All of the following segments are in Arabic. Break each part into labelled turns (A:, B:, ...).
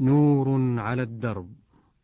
A: نور على الدرب،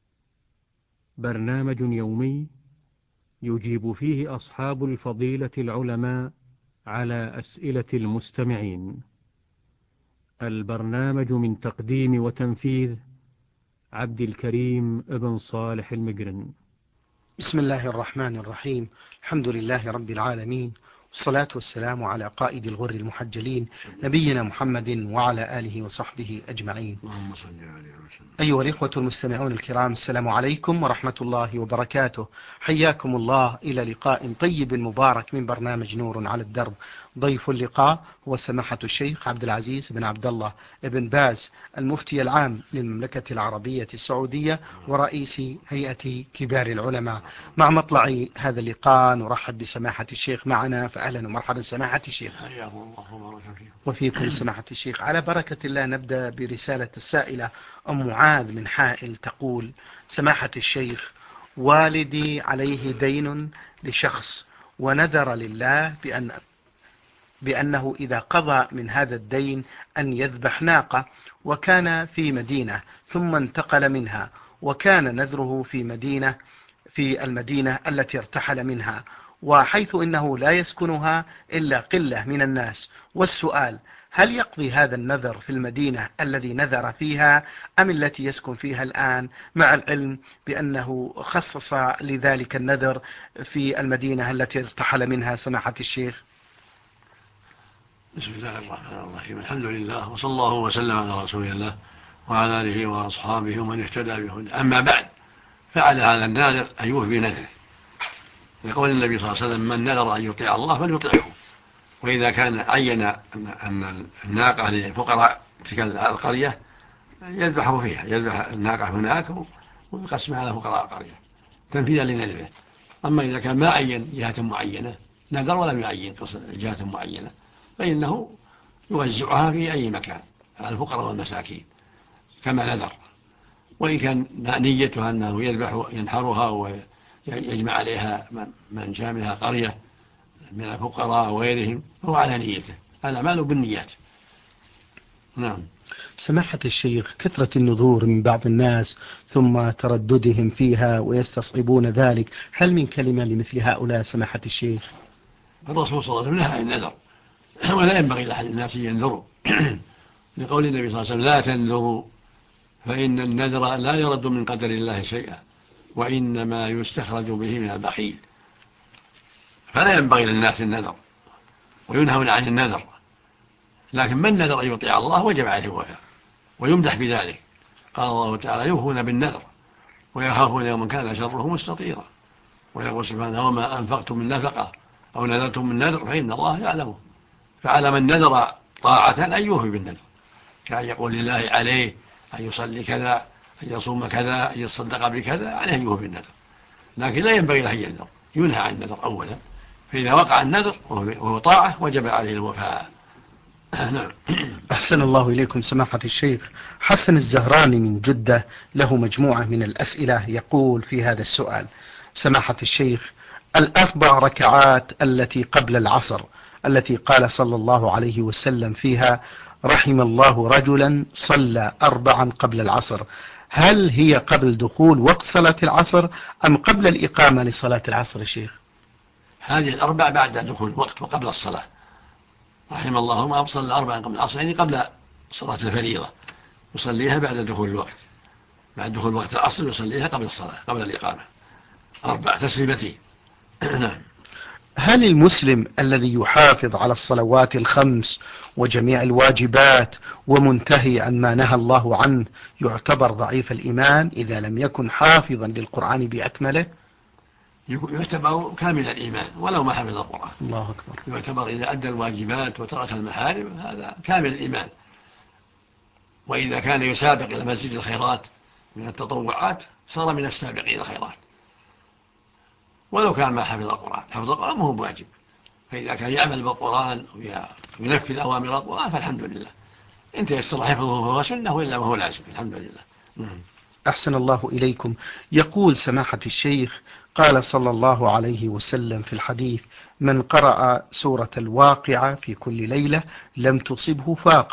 A: برنامج يومي يجيب فيه أصحاب الفضيلة العلماء على أسئلة المستمعين. البرنامج من تقديم وتنفيذ عبد الكريم ابن صالح المقرن.
B: بسم الله الرحمن الرحيم. الحمد لله رب العالمين، والصلاة والسلام على قائد الغر المحجلين نبينا محمد وعلى آله وصحبه أجمعين. أيها الإخوة المستمعون الكرام، السلام عليكم ورحمة الله وبركاته. حياكم الله إلى لقاء طيب مبارك من برنامج نور على الدرب. ضيف اللقاء هو سماحة الشيخ عبد العزيز بن عبد الله بن باز، المفتي العام للمملكة العربية السعودية ورئيس هيئة كبار العلماء. مع مطلع هذا اللقاء نرحب بسماحة الشيخ معنا، فأهلا ومرحبا سماحة الشيخ. وفيكم سماحة الشيخ. على بركة الله نبدأ برسالة السائلة أم معاذ من حائل تقول: سماحة الشيخ، والدي عليه دين لشخص، ونذر لله بأنه إذا قضى من هذا الدين أن يذبح ناقة، وكان في مدينة ثم انتقل منها، وكان نذره في المدينة التي ارتحل منها، وحيث إنه لا يسكنها إلا قلة من الناس. والسؤال: هل يقضي هذا النذر في المدينة الذي نذر فيها أم التي يسكن فيها الآن، مع العلم بأنه خصص لذلك النذر في المدينة التي ارتحل منها سماحة الشيخ؟
C: بسم الله الرحمن الرحيم. الحمد لله، وصلى الله وسلم على رسول الله وعلى آله وأصحابه ومن اهتدى بهداه. أما بعد، فعل هذا الناذر أن يوفي بنذره، لقول النبي صلى الله عليه وسلم: من نذر أن يطيع الله فليطيعه. وإذا كان عين أن الناقة لفقراء تلك القرية يذبحه فيها، يذبح الناقة هناك ويقسمها على فقراء القرية تنفيذا لنذره. أما إذا كان ما عين جهة معينة، نذر ولم يعين جهة معينة، فإنه يوزعها في أي مكان على الفقراء والمساكين كما نذر. وإن كان نيته أنه ينحرها ويجمع عليها من شاملها قرية من الفقراء وغيرهم، فهو على نيته. الأعمال بالنيات. نعم.
B: سماحة الشيخ، كثرة النذور من بعض الناس ثم ترددهم فيها ويستصعبون ذلك، هل من كلمة لمثل هؤلاء سماحة الشيخ؟
C: الرسول صلى الله عليه وسلم نهى عن النذر، ولا ينبغي لأحد الناس ينذروا لقول النبي صلى الله عليه وسلم: لا تنذروا فإن النذر لا يرد من قدر الله شيئا، وإنما يستخرج به من البخيل. فلا ينبغي للناس النذر، وينهون عن النذر. لكن من نذر أن يطيع الله وجب عليه الوفاء، ويمدح بذلك. قال الله تعالى: يوفون بالنذر ويخافون يوما كان شره مستطيرا. ويقول سبحانه: وما أنفقتم من نفقة أو نذرتم من نذر فإن الله يعلمه. فعلى من نذر طاعة أن يوفي بالنذر، كأن يقول لله عليه أن يصلي كذا، أن يصوم كذا، أن يتصدق بكذا، عليه أن يوفي بالنذر. لكن لا ينبغي له أن ينذر، ينهى عن النذر أولا. فإذا وقع النذر وهو طاعة وجب عليه الوفاء.
B: أحسن الله إليكم سماحة الشيخ. حسن الزهراني من جدة له مجموعة من الأسئلة، يقول في هذا السؤال: سماحة الشيخ، الأربع ركعات التي قبل العصر التي قال صلى الله عليه وسلم فيها: رحم الله رجلا صلى 4 قبل العصر، هل هي قبل دخول وقت صلاة العصر أم قبل الإقامة لصلاة العصر الشيخ؟
C: هذه الأربع بعد دخول الوقت وقبل الصلاة. رحم الله ما صلى 4 قبل العصر، يعني قبل صلاة الفريضة، يصليها بعد دخول الوقت. بعد دخول وقت العصر يصليها قبل الصلاة، قبل الإقامة، 4 تسليمتين. نعم.
B: هل المسلم الذي يحافظ على الصلوات الخمس وجميع الواجبات ومنتهي عن ما نهى الله عنه يعتبر ضعيف الإيمان إذا لم يكن حافظا للقرآن بأكمله؟
C: يعتبر كامل الإيمان ولو ما حفظ القرآن.
B: الله أكبر.
C: يعتبر إذا أدى الواجبات وترك المحارم هذا كامل الإيمان. وإذا كان يسابق إلى مزيد الخيرات من التطوعات صار من السابقين الخيرات، ولو كان ما حفظ القرآن. حفظ القرآن مو واجب، فإذا كان يعمل بالقرآن وينفذ أوامر القرآن فالحمد لله. إن تيسر حفظه فهو سنة، وإلا فهو لازم. الحمد لله.
B: أحسن الله إليكم. يقول سماحة الشيخ: قال صلى الله عليه وسلم في الحديث: من قرأ سورة الواقعة في كل ليلة لم تصبه فاقة،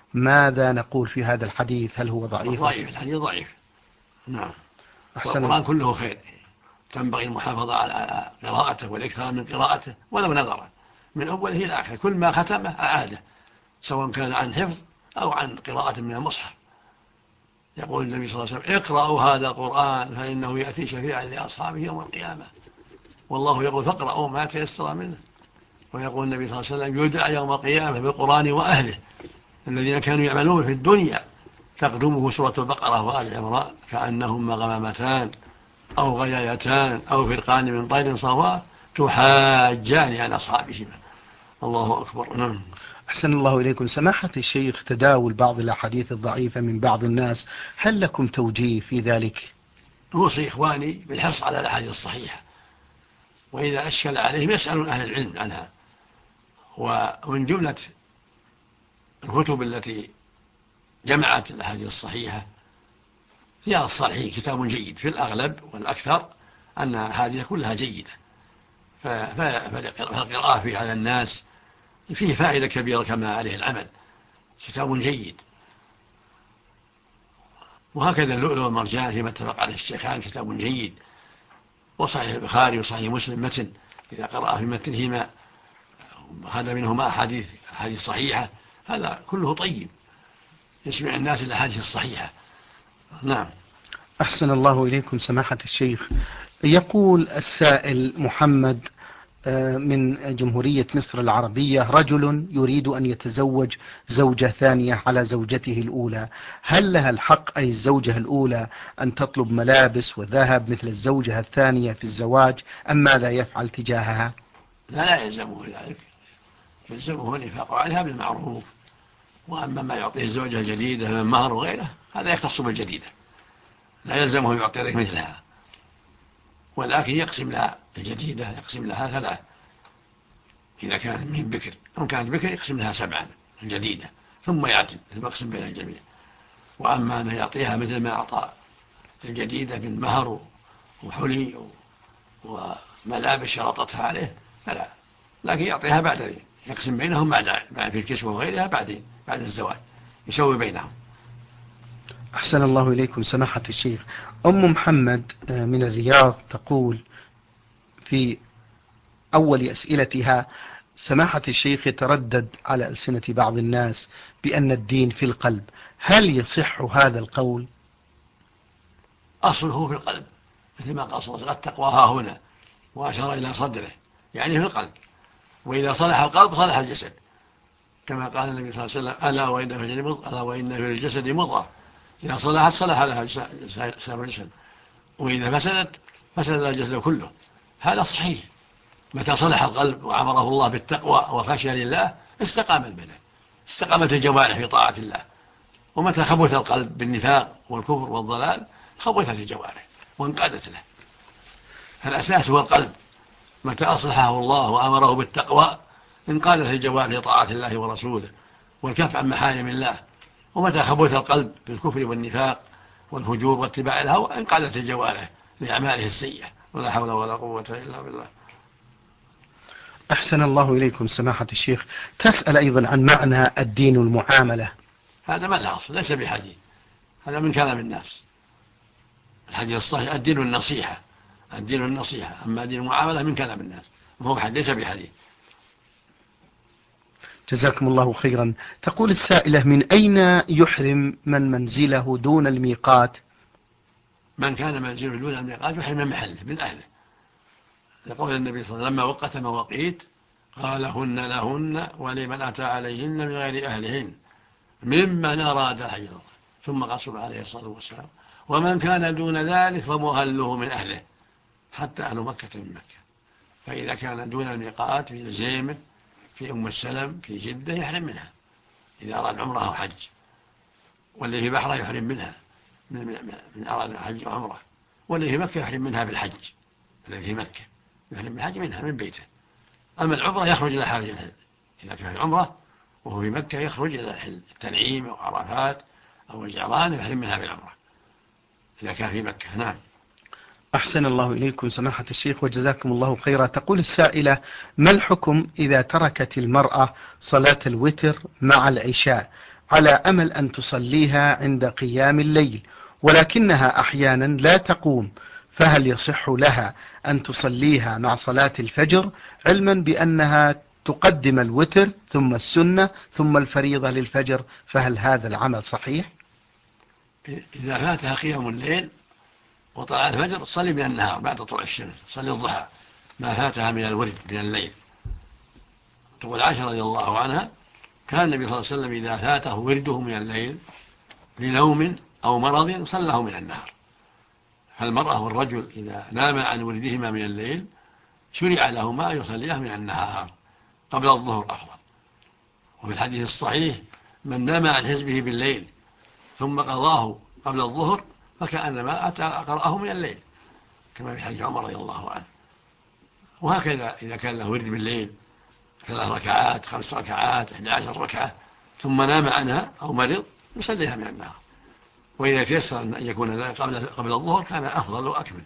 B: ماذا نقول في هذا الحديث؟ هل هو ضعيف؟
C: ضعيف، الحديث ضعيف. نعم.
B: أحسن.
C: والقرآن كله خير، تنبغي المحافظة على قراءته والإكثار من قراءته ولو نظرا من أوله إلى آخره، كل ما ختمه أعاده، سواء كان عن حفظ أو عن قراءة من المصحف. يقول النبي صلى الله عليه وسلم: اقرأوا هذا القرآن فإنه يأتي شفيعا لأصحابه يوم القيامة. والله يقول: فاقرأوا ما تيسر منه. ويقول النبي صلى الله عليه وسلم: يدعى يوم القيامة بالقرآن وأهله الذين كانوا يعملون في الدنيا تقدمه سورة البقرة وآل عمران كأنهما غمامتان أو غيايتان أو فرقان من طير صواء تحاجان عن أصحابهما. الله أكبر. نعم.
B: أحسن الله إليكم سماحة الشيخ، تداول بعض الأحاديث الضعيفة من بعض الناس، هل لكم توجيه في ذلك؟
C: أوصي إخواني بالحرص على الأحاديث الصحيحة، وإذا أشكل عليهم يسألون أهل العلم عنها. ومن جملة الكتب التي جمعت الأحاديث الصحيحة رياض الصالحين، كتاب جيد في الأغلب والأكثر أن هذه كلها جيدة، فالقراءة في على الناس فيه فائدة كبيرة كما عليه العمل، كتاب جيد. وهكذا اللؤلؤ والمرجان فيما اتفق عليه الشيخان كتاب جيد، وصحيح البخاري وصحيح مسلم متن إذا قرأ في متنهما هذا منهما أحاديث صحيحة، هذا كله طيب يسمع الناس الأحاديث الصحيحة. نعم.
B: أحسن الله إليكم سماحة الشيخ. يقول السائل محمد من جمهورية مصر العربية: رجل يريد أن يتزوج زوجة ثانية على زوجته الأولى، هل لها الحق أي الزوجة الأولى أن تطلب ملابس وذهب مثل الزوجة الثانية في الزواج، أم ماذا يفعل تجاهها؟
C: لا يلزمه ذلك، يلزمه الإنفاق عليها بالمعروف. وأما ما يعطيه الزوجة الجديدة من مهر وغيره هذا يختص بالجديدة، لا يلزمه يعطي لك مثلها، ولكن يقسم لها الجديدة، يقسم لها 3 إذا كان من بكر، أو كانت بكر يقسم لها 7 الجديدة ثم يعدل ثم يقسم بين الجميع. وأما أن يعطيها مثل ما أعطى الجديدة من مهر وحلي وملابس شرطتها عليه فلا، لكن يعطيها بعد، يقسم بينهم بعد في الكسوة وغيرها بعد الزواج يسوي بينهم.
B: أحسن الله إليكم سماحة الشيخ. أم محمد من الرياض تقول في أول أسئلتها: سماحة الشيخ، يتردد على ألسنة بعض الناس بأن الدين في القلب، هل يصح هذا القول؟
C: أصله في القلب، مثل ما قال صلى الله عليه وسلم: التقوى ها هنا، وأشار إلى صدره، يعني في القلب. وإذا صلح القلب صلح الجسد، كما قال النبي صلى الله عليه وسلم: ألا وإن في الجسد مضغة إذا صلحت صلح لها سائر الجسد، وإذا فسدت فسد الجسد كله. هذا صحيح، متى صلح القلب وعمره الله بالتقوى والخشية لله استقام البدن، استقامت الجوارح في طاعة الله. ومتى خبث القلب بالنفاق والكفر والضلال خبثت الجوارح وانقادت له. فالأساس هو القلب، متى أصلحه الله وأمره بالتقوى انقادت الجوارح لطاعة الله ورسوله والكف عن محارم الله. ومتى خبث القلب بالكفر والنفاق والفجور واتباع الهوى انقادت الجوارح لأعماله السيئة. ولا حول ولا قوة إلا بالله.
B: أحسن الله إليكم سماحة الشيخ. تسأل أيضا عن معنى الدين المعاملة.
C: هذا ما له أصل، ليس بحديث، هذا من كلام الناس. الحديث الصحيح الدين النصيحة، الدين النصيحة، أما دين المعاملة من كلام الناس، وهو ليس بحديث.
B: جزاكم الله خيرا. تقول السائلة: من أين يحرم من منزله دون الميقات؟
C: من كان منزله دون الميقات يحرم من محله من أهله، لقول النبي صلى الله عليه وسلم: لما وقت مواقيت قال: هن لهن ولمن أتى عليهن من غير أهلهن ممن أراد الحج. ثم قصر عليه الصلاة والسلام: ومن كان دون ذلك فمهله من أهله حتى أهل مكة من مكة. فإذا كان دون الميقات في الزيمة في أم السلم في جدة يحرم منها إذا أراد عمره أو حج، واللي في بحره يحرم منها من أراد حج وعمره، واللي في مكة يحرم منها بالحج، الذي في مكة يحرم بالحج منها من بيته. أما العمرة يخرج إلى خارج الحل، إذا كان العمرة وهو في مكة يخرج إلى الحل التنعيم أو عرفات أو الجعران يحرم منها بالعمرة إذا كان في مكة. نعم.
B: أحسن الله إليكم سماحة الشيخ وجزاكم الله خيرا. تقول السائلة: ما الحكم إذا تركت المرأة صلاة الوتر مع العشاء على أمل أن تصليها عند قيام الليل، ولكنها أحيانا لا تقوم، فهل يصح لها أن تصليها مع صلاة الفجر، علما بأنها تقدم الوتر ثم السنة ثم الفريضة للفجر، فهل هذا العمل صحيح؟
C: إذا فاتها قيام الليل وطلع الفجر صلي من النهار بعد طلوع الشمس، صلي الضحى ما فاتها من الورد من الليل. تقول عائشة رضي الله عنها كان النبي صلى الله عليه وسلم إذا فاته ورده من الليل لنوم أو مرض صلاه من النهار. فالمرأة والرجل إذا نام عن وردهما من الليل شرع لهما أن يصلياه من النهار قبل الظهر أفضل. وفي الحديث الصحيح من نام عن حزبه بالليل ثم قضاه قبل الظهر فكأنما أتى قرأه من الليل، كما في حديث عمر رضي الله عنه. وهكذا إذا كان له ورد بالليل 3 ركعات 5 ركعات 11 ركعة ثم نام عنها أو مرض يصليها من النهار، وإذا تيسر أن يكون ذلك قبل الظهر كان أفضل وأكمل.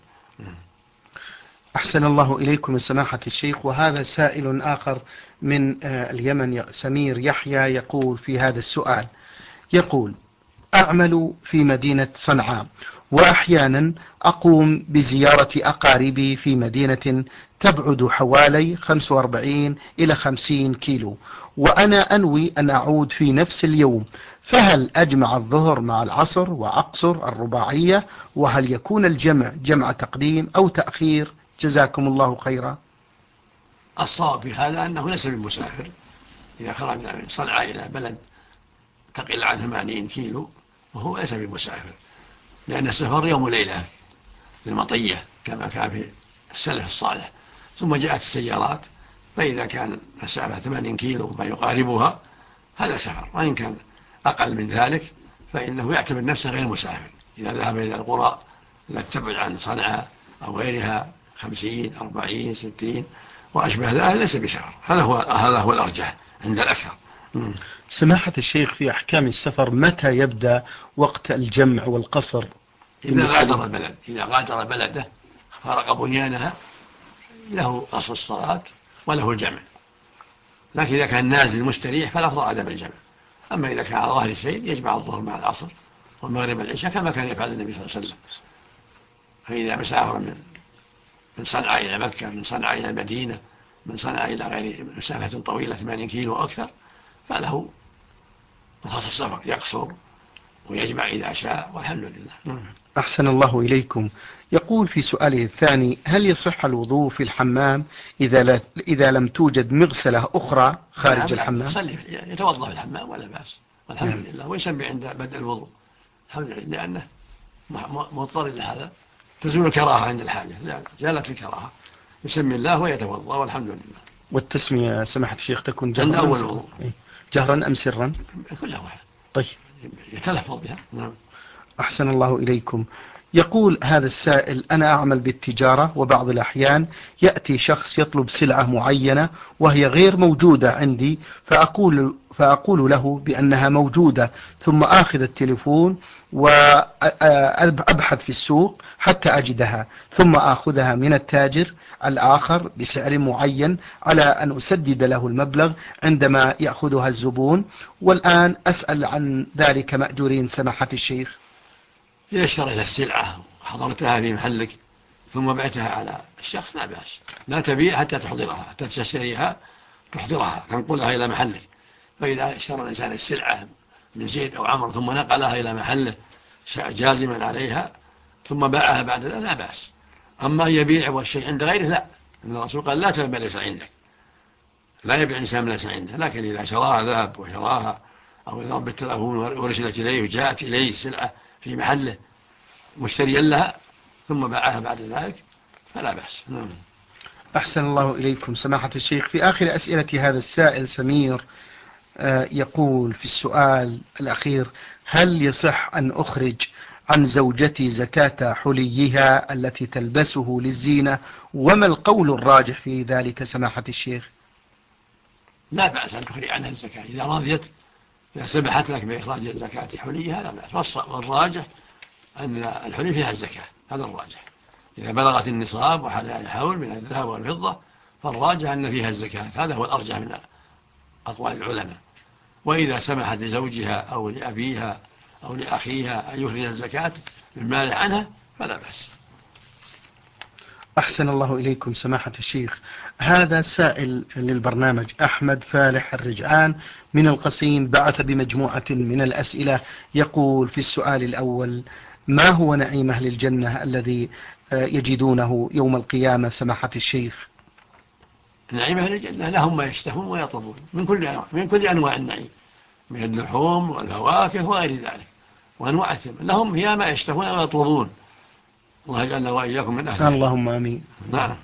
B: أحسن الله إليكم سماحة الشيخ. وهذا سائل آخر من اليمن سمير يحيى يقول في هذا السؤال، يقول: أعمل في مدينة صنعاء، وأحيانا أقوم بزيارة أقاربي في مدينة تبعد حوالي 45 إلى 50 كيلو، وأنا أنوي أن أعود في نفس اليوم، فهل أجمع الظهر مع العصر وأقصر الرباعية؟ وهل يكون الجمع جمع تقديم أو تأخير؟ جزاكم الله خيرا.
C: الصواب في هذا أنه ليس بالمسافر إذا خرج من صنعاء إلى بلد تقل عن 80 كيلو وهو ليس بمسافر، لأن السفر يوم وليلة للمطية كما كان في السلف الصالح، ثم جاءت السيارات، فإذا كان مسافة 80 كيلو ما يقاربها هذا سفر، وإن كان أقل من ذلك فإنه يعتبر نفسه غير مسافر إذا ذهب إلى القرى التي تبعد عن صنعاء أو غيرها 50 40 60 وأشبه ذلك ليس بسفر. هذا هو الأرجح عند الأكثر.
B: سماحة الشيخ، في أحكام السفر متى يبدأ وقت الجمع والقصر؟
C: إذا غادر بلده فرق بنيانها له قصر الصلاة وله الجمع، لكن إذا كان نازل مستريح فالأفضل عدم الجمع. أما إذا كان على ظهر السيل يجمع الظهر مع العصر والمغرب والعشاء كما كان يفعل النبي صلى الله عليه وسلم. فإذا مسافر من صنعاء إلى مكة، من صنعاء إلى المدينة، من صنعاء إلى غير مسافة طويلة 80 كيلو وأكثر فله رخص السفر، يقصر ويجمع إذا شاء، والحمد لله.
B: أحسن الله إليكم. يقول في سؤاله الثاني: هل يصح الوضوء في الحمام إذا لم توجد مغسلة أخرى خارج الحمام؟
C: يتوضأ في الحمام ولا بأس، والحمد لله، ويسمي عند بدء الوضوء الحمد لله، لأنه مضطر لهذا، تزول الكراهة عند الحاجة، زالت الكراهة، يسمي الله ويتوضأ والحمد لله.
B: والتسمية سماحة الشيخ تكون
C: جهرا
B: أم سرا؟
C: كلها واحد.
B: طيب،
C: يتلفظ بها. نعم.
B: أحسن الله إليكم. يقول هذا السائل: أنا أعمل بالتجارة، وبعض الأحيان يأتي شخص يطلب سلعة معينة وهي غير موجودة عندي، فأقول له بأنها موجودة، ثم آخذ التليفون وأبحث في السوق حتى أجدها، ثم آخذها من التاجر الآخر بسعر معين على أن أسدد له المبلغ عندما يأخذها الزبون، والآن أسأل عن ذلك مأجورين سماحة الشيخ.
C: إذا اشتريت السلعة وحضرتها في محلك ثم بعتها على الشخص لا بأس، لا تبيع حتى تحضرها، حتى تشتريها تحضرها تنقلها إلى محلك. فإذا اشترى الإنسان السلعة من زيد أو عمرو ثم نقلها إلى محله جازما عليها ثم باعها بعد ذلك لا بأس. أما يبيع والشيء عند غيره لا، إن الرسول قال لا تبيع ما ليس عندك، لا يبيع الإنسان ما ليس عنده. لكن إذا شراها ذهب وشراها أو إذا بالتلفون ورسلت إليه وجاءت إليه السلعة في محله مشتريا لها ثم باعها بعد ذلك فلا بأس.
B: أحسن الله إليكم سماحة الشيخ. في آخر أسئلة هذا السائل سمير يقول في السؤال الأخير: هل يصح أن أخرج عن زوجتي زكاة حليها التي تلبسه للزينة؟ وما القول الراجح في ذلك سماحة الشيخ؟
C: لا بأس أن تخرج عنها الزكاة إذا رضيت، إذا سمحت لك بإخراج الزكاة حليها لا بأس. والراجح أن الحلي فيها الزكاة، هذا الراجح. إذا بلغت النصاب وحلال الحول من الذهب والفضة فالراجح أن فيها الزكاة، هذا هو الأرجح من أقوال العلماء. وإذا سمحت لزوجها أو لأبيها أو لأخيها أن يخرج الزكاة من ماله عنها فلا بأس.
B: أحسن الله إليكم سماحة الشيخ. هذا سائل للبرنامج أحمد فالح الرجعان من القصيم بعث بمجموعة من الأسئلة، يقول في السؤال الأول: ما هو نعيم أهل الجنة الذي يجدونه يوم القيامة سماحة الشيخ؟
C: نعيم أهل الجنة لهم ما يشتهون ويطلبون من كل أنواع النعيم، من اللحوم والفواكه وغير ذلك وأنواع الثمن، لهم فيها ما يشتهون ويطلبون. الله يجعلنا وإياكم من أهلها.
B: اللهم آمين.
C: نعم.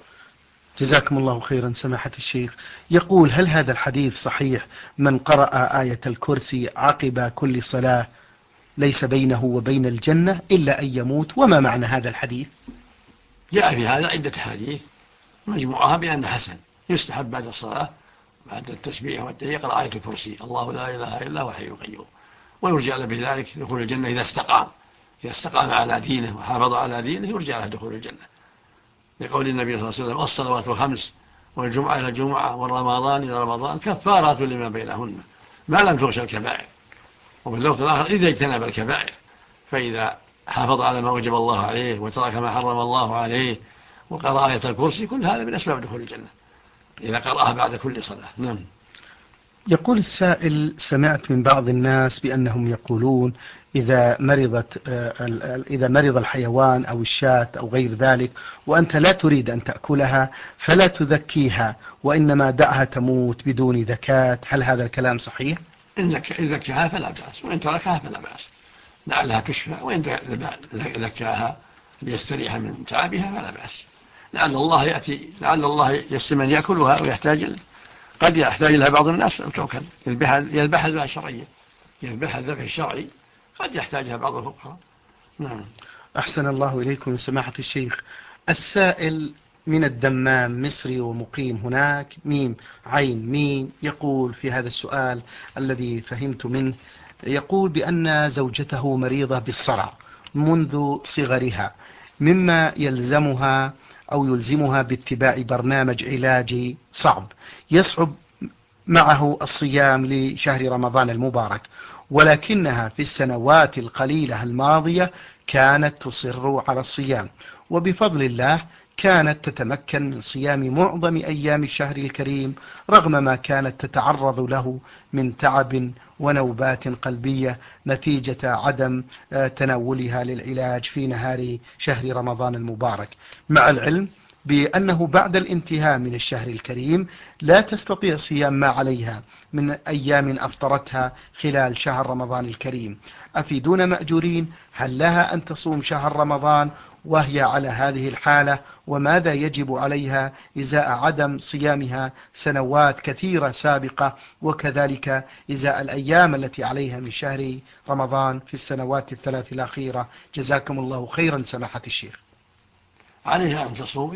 B: جزاكم الله خيرا سماحة الشيخ. يقول: هل هذا الحديث صحيح من قرأ آية الكرسي عقب كل صلاة ليس بينه وبين الجنة إلا أن يموت؟ وما معنى هذا الحديث؟
C: جاء في هذا عدة حديث مجموعها بأن حسن، يستحب بعد الصلاة بعد التسبيح والتهليل يقرأ آية الكرسي الله لا إله إلا هو الحي القيوم، ويرجع له بذلك دخول الجنة إذا استقام على دينه وحافظ على دينه يرجع له دخول الجنة، لقول النبي صلى الله عليه وسلم: الصلوات الخمس والجمعة إلى الجمعة والرمضان إلى رمضان كفارات لما بينهن ما لم تغش الكبائر. وفي اللفظ الآخر: إذا اجتنب الكبائر. فإذا حافظ على ما وجب الله عليه وترك ما حرم الله عليه وقرأ آية الكرسي، كل هذا من أسباب دخول الجنة إذا قرأها بعد كل صلاة. نعم.
B: يقول السائل: سمعت من بعض الناس بأنهم يقولون إذا مرض الحيوان أو الشاة أو غير ذلك وأنت لا تريد أن تأكلها فلا تذكيها وإنما دعها تموت بدون زكاة، هل هذا الكلام صحيح؟
C: إن زكاها فلا بأس، وإن تركها فلا بأس، لعلها تشفى، وإن زكاها ليستريح من تعبها فلا بأس، لعل الله يسر من يأكلها ويحتاج، قد يحتاج لها بعض الناس فتؤكل، يذبحها الذبح الشرعية، يذبحها الذبح الشرعي، قد يحتاجها بعض الفقراء. نعم.
B: أحسن الله إليكم سماحة الشيخ. السائل من الدمام مصري ومقيم هناك ميم عين ميم، يقول في هذا السؤال الذي فهمت منه، يقول بأن زوجته مريضة بالصرع منذ صغرها، مما يلزمها باتباع برنامج علاجي صعب، يصعب معه الصيام لشهر رمضان المبارك، ولكنها في السنوات القليلة الماضية كانت تصر على الصيام، وبفضل الله كانت تتمكن من صيام معظم أيام الشهر الكريم رغم ما كانت تتعرض له من تعب ونوبات قلبية نتيجة عدم تناولها للعلاج في نهار شهر رمضان المبارك، مع العلم بأنه بعد الانتهاء من الشهر الكريم لا تستطيع صيام ما عليها من أيام أفطرتها خلال شهر رمضان الكريم. أفيدون مأجورين، هل لها أن تصوم شهر رمضان وهي على هذه الحالة؟ وماذا يجب عليها إزاء عدم صيامها سنوات كثيرة سابقة، وكذلك إزاء الأيام التي عليها من شهر رمضان في السنوات الثلاث الأخيرة؟ جزاكم الله خيرا سماحة الشيخ.
C: عليها أن تصوم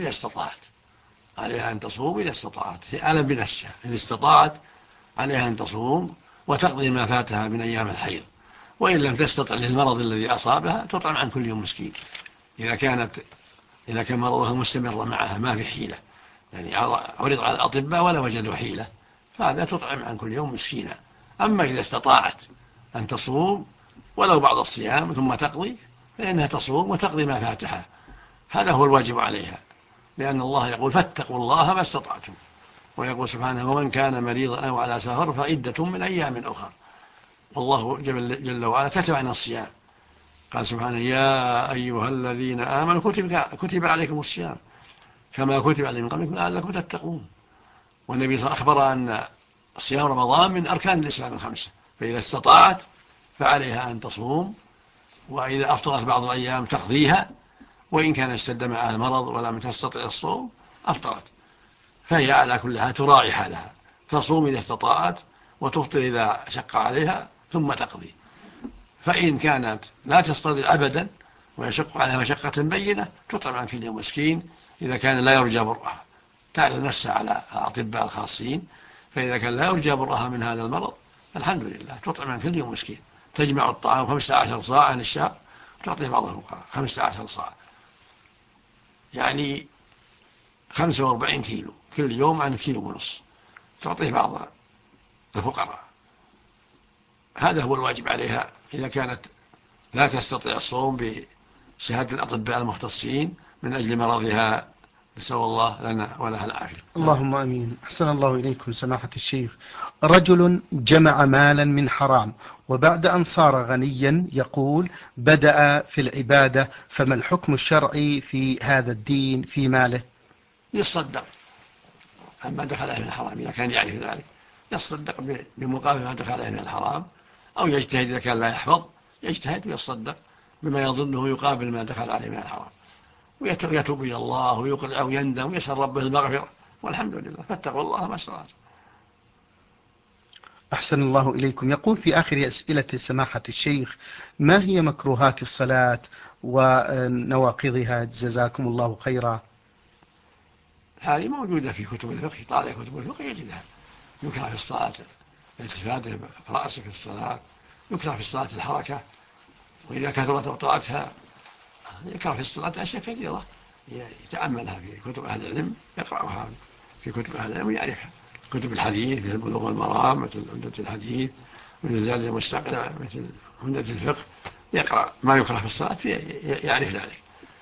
C: إذا استطاعت، هي أعلم بنفسها، إذا استطاعت عليها أن تصوم وتقضي ما فاتها من أيام الحيض، وإن لم تستطع للمرض الذي أصابها تطعم عن كل يوم مسكين، إذا كان مرضها مستمر معها ما في حيلة، يعني عرض على الأطباء ولا وجدوا حيلة، فهذا تطعم عن كل يوم مسكينا. أما إذا استطاعت أن تصوم ولو بعض الصيام ثم تقضي، فإنها تصوم وتقضي ما فاتها، هذا هو الواجب عليها، لأن الله يقول: فاتقوا الله ما استطعتم، ويقول سبحانه: ومن كان مريضا أو على سفر فعدة من أيام أخرى. والله جل وعلا كتب عن الصيام، قال سبحانه: يا أيها الذين آمنوا كتب عليكم الصيام كما كتب عليكم من قبلكم لعلكم تتقون. والنبي صلى الله عليه وسلم أخبر أن صيام رمضان من أركان الإسلام الخمسة، فإذا استطاعت فعليها أن تصوم، وإذا أفطرت بعض الأيام تقضيها، وإن كان اشتد معها المرض ولم تستطع الصوم أفطرت، فهي على كل حال تراعي حالها، تصوم إذا استطاعت وتفطر إذا شق عليها ثم تقضي. فإن كانت لا تستطيع أبدا ويشق عليها مشقة بينة تطعم عن كل يوم مسكين، إذا كان لا يرجى برها، تعرض نفسها على الأطباء الخاصين، فإذا كان لا يرجى برها من هذا المرض الحمد لله تطعم عن كل يوم مسكين، تجمع الطعام 15 صاعا للشهر وتعطيه بعض الفقراء 15 صاع، يعني 45 كيلو كل يوم عن كيلو ونص، تعطيه بعض الفقراء، هذا هو الواجب عليها إذا كانت لا تستطيع الصوم بشهادة الأطباء المختصين من أجل مرضها. نسأل الله لنا ولها العافية.
B: اللهم أمين. أحسن الله إليكم سماحة الشيخ. رجل جمع مالا من حرام وبعد أن صار غنيا يقول بدأ في العبادة، فما الحكم الشرعي في هذا الدين في ماله؟
C: يصدق عما دخل عليه من الحرام إذا كان يعرف ذلك، يصدق بمقابل ما دخل عليه من الحرام، أو يجتهد إذا كان لا يحفظ يجتهد ويصدق بما يظنه يقابل ما دخل عليه من الحرام، ويتوب إلى الله ويقلع ويندم ويسأل ربه المغفرة، والحمد لله. فاتقوا الله ما استطعتم.
B: أحسن الله إليكم. يقول في آخر أسئلة سماحة الشيخ ما هي مكروهات الصلاة ونواقضها؟ جزاكم الله خيرا.
C: هذه موجودة في كتب الفقه، طالع كتب الفقه يجدها. يكره في الصلاة الالتفات برأسه في الصلاة، يكره في الصلاة الحركة، وإذا كثرت أوقاتها يكره في الصلاة أشياء كثيرة يتأملها في كتب أهل العلم، يقرأها في كتب أهل العلم ويعرفها. كتب الحديث مثل بلوغ المرام، مثل عمدة الحديث، مثل زاد المستقنع، مثل عمدة الفقه، يقرأ ما يكره في الصلاة يعرف ذلك.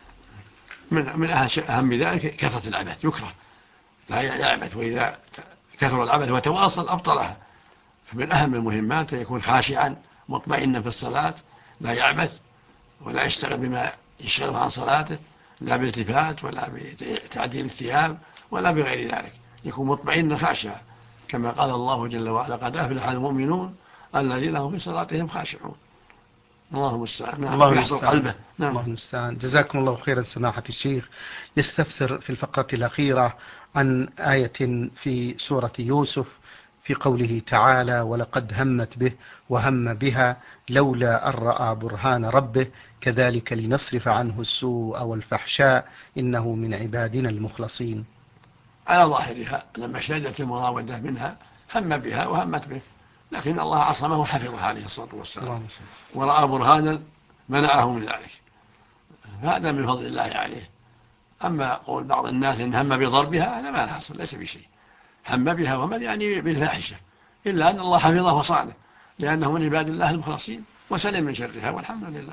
C: من أهم ذلك كثرة العبث، يكره لا يعبث، وإذا كثر العبث وتواصل أبطلها. فمن أهم المهمات أن يكون خاشعا مطمئنا في الصلاة، لا يعبث ولا يشتغل بما يشغله عن صلاته، لا بالالتفات ولا بتعديل الثياب ولا بغير ذلك، يكون مطمئنا خاشعا كما قال الله جل وعلا قد أفلح المؤمنون الذين هم في صلاتهم خاشعون. الله المستعان.
B: الله
C: يحضر قلبه. نعم.
B: الله المستعان. جزاكم الله خيرا سماحة الشيخ. يستفسر في الفقرة الأخيرة عن آية في سورة يوسف في قوله تعالى ولقد همت به وهم بها لولا أن رأى برهان ربه كذلك لنصرف عنه السوء والفحشاء إنه من عبادنا المخلصين.
C: على ظاهرها لما اشتدت المراودة منها هم بها وهمت به، لكن الله عصمه وحفظه عليه الصلاة والسلام، ورأى برهانا منعه من ذلك، هذا من فضل الله عليه. أما قول بعض الناس إن هم بضربها هذا ما حصل، ليس بشيء. هم بها ومن يعني بالفاحشة، إلا أن الله حفظه وصانه لأنه من عباد الله المخلصين وسلم من شرها، والحمد لله.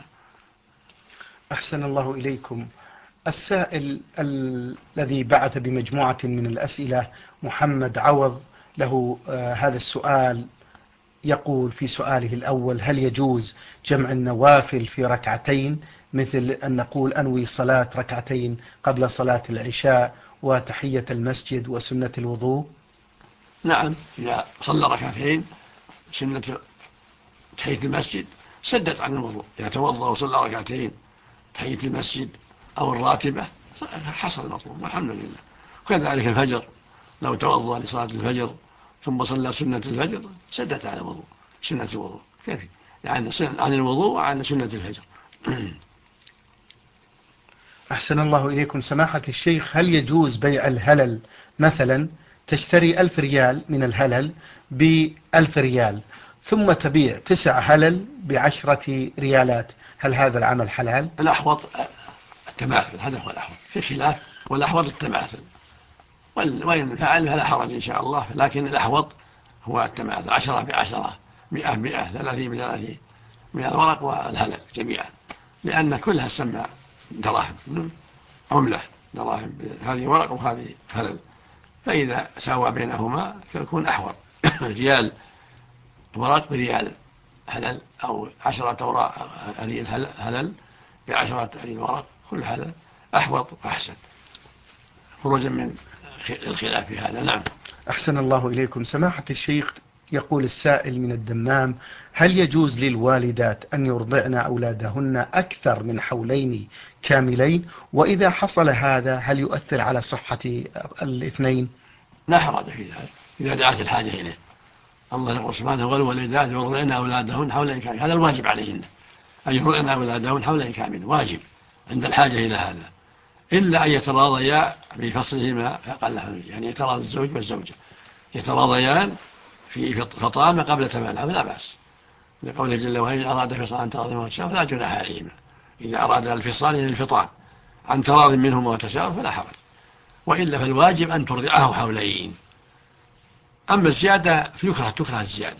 B: أحسن الله إليكم. السائل الذي بعث بمجموعة من الأسئلة محمد عوض له هذا السؤال، يقول في سؤاله الأول هل يجوز جمع النوافل في ركعتين، مثل أن نقول أنوي صلاة ركعتين قبل صلاة العشاء وتحية المسجد وسنة الوضوء؟
C: نعم، إذا صلى ركعتين سنة تحية المسجد سدت عن الوضوء. إذا توضأ وصلى ركعتين تحية المسجد أو الراتبة حصل المطلوب والحمد لله. وكذلك الفجر، لو توضأ لصلاة الفجر ثم صلى سنة الفجر سدت على الوضوء، سنة الوضوء كيف يعني عن الوضوء وعن سنة الفجر.
B: أحسن الله إليكم سماحة الشيخ. هل يجوز بيع الهلل؟ مثلا تشتري 1000 ريال من الهلل ب1000 ريال ثم تبيع 9 هلل ب10 ريالات، هل هذا العمل حلال؟
C: الأحوط التماثل، هذا هو الأحوط، في خلاف، والأحوط التماثل، وإن فعل فلا حرج إن شاء الله، لكن الأحوط هو التماثل، 10 ب10، 100 ب100، 30 ب30 من الورق والهلل جميعا، لأن كلها تسمى دراهم، عملة دراهم، هذه ورق وهذه هلل، فإذا ساوى بينهما فيكون أحوط. ريال ورق بريال هلل، أو 10 أوراق هلل ب10 ورق، كل هلل أحوط وأحسن خروجا من الخلاف في هذا. نعم.
B: أحسن الله إليكم سماحة الشيخ. يقول السائل من الدمام هل يجوز للوالدات أن يرضعن أولادهن أكثر من حولين كاملين، وإذا حصل هذا هل يؤثر على صحة الاثنين؟
C: لا حرج في ذلك إذا دعت الحاجة إليه. الله يقول سبحانه والوالدات يرضعن أولادهن حولين كاملين، هذا الواجب عليهن أن يرضعن أولادهن حولين كاملين، واجب عند الحاجة إلى هذا، إلا أن يتراضيا بفصلهما أقل حولين، يعني يتراضى الزوج والزوجة يتراضيان في فطامة قبل تمام الحمل لا بأس، لقوله جل وعلا أراد فصال عن تراض وتشاور فلا جناح عليهما، إذا أراد الفصال إلى الفطام عن تراض منهما وتشاور فلا حرج، وإلا فالواجب أن ترضعه حولين. أما الزيادة تكره الزيادة،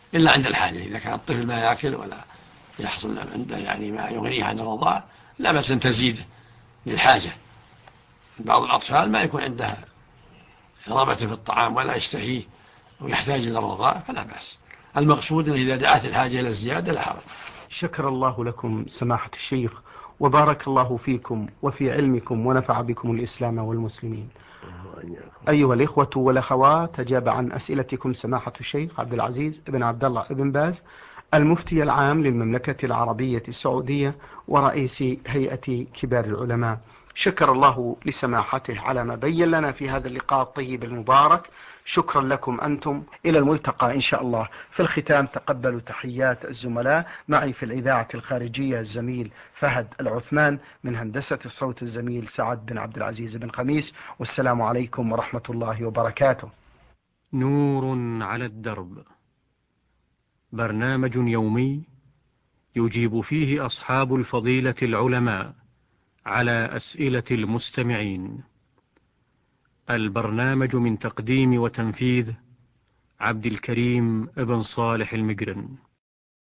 C: إلا عند الحاجة. إذا كان الطفل ما يأكل ولا يحصل عنده يعني ما يغنيه عن الرضاعة لا بأس أن تزيده للحاجة. بعض الأطفال ما يكون عنده رغبة في الطعام ولا يشتهيه ويحتاج إلى الرضاعة فلا بأس. المقصود أنه إذا دعت الحاجة إلى الزيادة لا حرج.
B: شكر الله لكم سماحة الشيخ، وبارك الله فيكم وفي علمكم ونفع بكم الإسلام والمسلمين. أيها الإخوة والأخوات، أجاب عن أسئلتكم سماحة الشيخ عبد العزيز بن عبد الله بن باز، المفتي العام للمملكة العربية السعودية ورئيس هيئة كبار العلماء. شكر الله لسماحته على ما بين لنا في هذا اللقاء الطيب المبارك. شكرا لكم أنتم، إلى الملتقى إن شاء الله. في الختام تقبلوا تحيات الزملاء، معي في الإذاعة الخارجية الزميل فهد العثمان، من هندسة الصوت الزميل سعد بن عبد العزيز بن خميس، والسلام عليكم ورحمة الله وبركاته.
A: نور على الدرب، برنامج يومي يجيب فيه أصحاب الفضيلة العلماء على أسئلة المستمعين. البرنامج من تقديم وتنفيذ عبد الكريم ابن صالح المقرن.